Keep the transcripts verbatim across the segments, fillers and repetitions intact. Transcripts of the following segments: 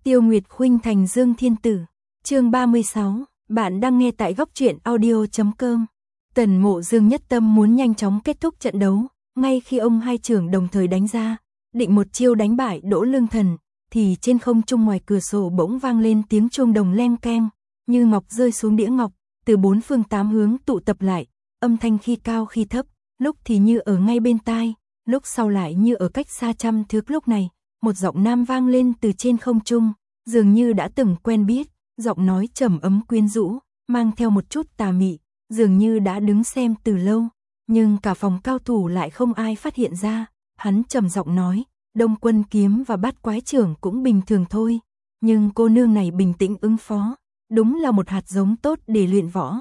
Tiêu Nguyệt Khuynh thành Dương Thiên Tử. Chương ba mươi sáu, bạn đang nghe tại góc truyện audio chấm com. Tần Mộ Dương nhất tâm muốn nhanh chóng kết thúc trận đấu, ngay khi ông hai trưởng đồng thời đánh ra, định một chiêu đánh bại Đỗ Lương Thần, thì trên không trung ngoài cửa sổ bỗng vang lên tiếng chuông đồng leng keng, như ngọc rơi xuống đĩa ngọc, từ bốn phương tám hướng tụ tập lại, âm thanh khi cao khi thấp, lúc thì như ở ngay bên tai, lúc sau lại như ở cách xa trăm thước. Lúc này, một giọng nam vang lên từ trên không trung, dường như đã từng quen biết, giọng nói trầm ấm quyến rũ, mang theo một chút tà mị, dường như đã đứng xem từ lâu, nhưng cả phòng cao thủ lại không ai phát hiện ra. Hắn trầm giọng nói, Đông Quân Kiếm và Bát Quái Trưởng cũng bình thường thôi, nhưng cô nương này bình tĩnh ứng phó, đúng là một hạt giống tốt để luyện võ.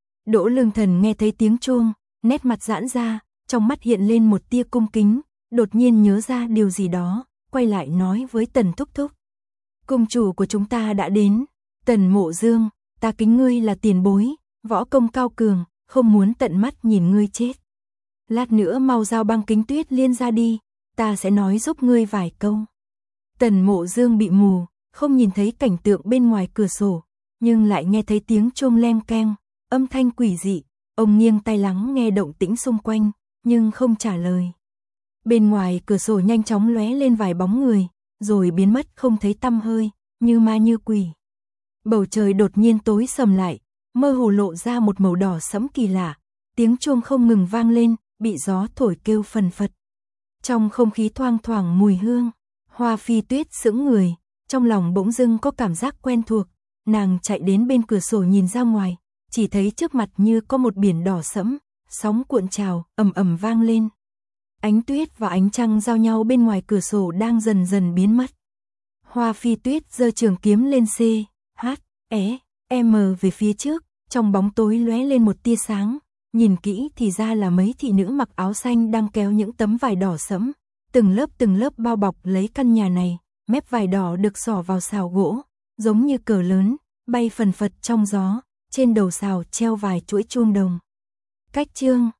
Đỗ Lương Thần nghe thấy tiếng chuông, nét mặt giãn ra, trong mắt hiện lên một tia cung kính, đột nhiên nhớ ra điều gì đó, quay lại nói với Tần Thúc Thúc. Cung chủ của chúng ta đã đến. Tần Mộ Dương, ta kính ngươi là tiền bối, võ công cao cường, không muốn tận mắt nhìn ngươi chết. Lát nữa mau giao băng kính tuyết liên ra đi, ta sẽ nói giúp ngươi vài câu. Tần Mộ Dương bị mù, không nhìn thấy cảnh tượng bên ngoài cửa sổ, nhưng lại nghe thấy tiếng chuông leng keng, âm thanh quỷ dị. Ông nghiêng tai lắng nghe động tĩnh xung quanh, nhưng không trả lời. Bên ngoài cửa sổ nhanh chóng lóe lên vài bóng người, rồi biến mất không thấy tăm hơi, như ma như quỷ. Bầu trời đột nhiên tối sầm lại, mơ hồ lộ ra một màu đỏ sẫm kỳ lạ, tiếng chuông không ngừng vang lên, bị gió thổi kêu phần phật. Trong không khí thoang thoảng mùi hương, Hoa Phi Tuyết sững người, trong lòng bỗng dưng có cảm giác quen thuộc, nàng chạy đến bên cửa sổ nhìn ra ngoài, chỉ thấy trước mặt như có một biển đỏ sẫm, sóng cuộn trào, ầm ầm vang lên. Ánh tuyết và ánh trăng giao nhau bên ngoài cửa sổ đang dần dần biến mất. Hoa Phi Tuyết giơ trường kiếm lên C, H, E, M về phía trước, trong bóng tối lóe lên một tia sáng, nhìn kỹ thì ra là mấy thị nữ mặc áo xanh đang kéo những tấm vải đỏ sẫm, từng lớp từng lớp bao bọc lấy căn nhà này, mép vải đỏ được xỏ vào sào gỗ, giống như cờ lớn, bay phần phật trong gió, trên đầu sào treo vài chuỗi chuông đồng. Cách chương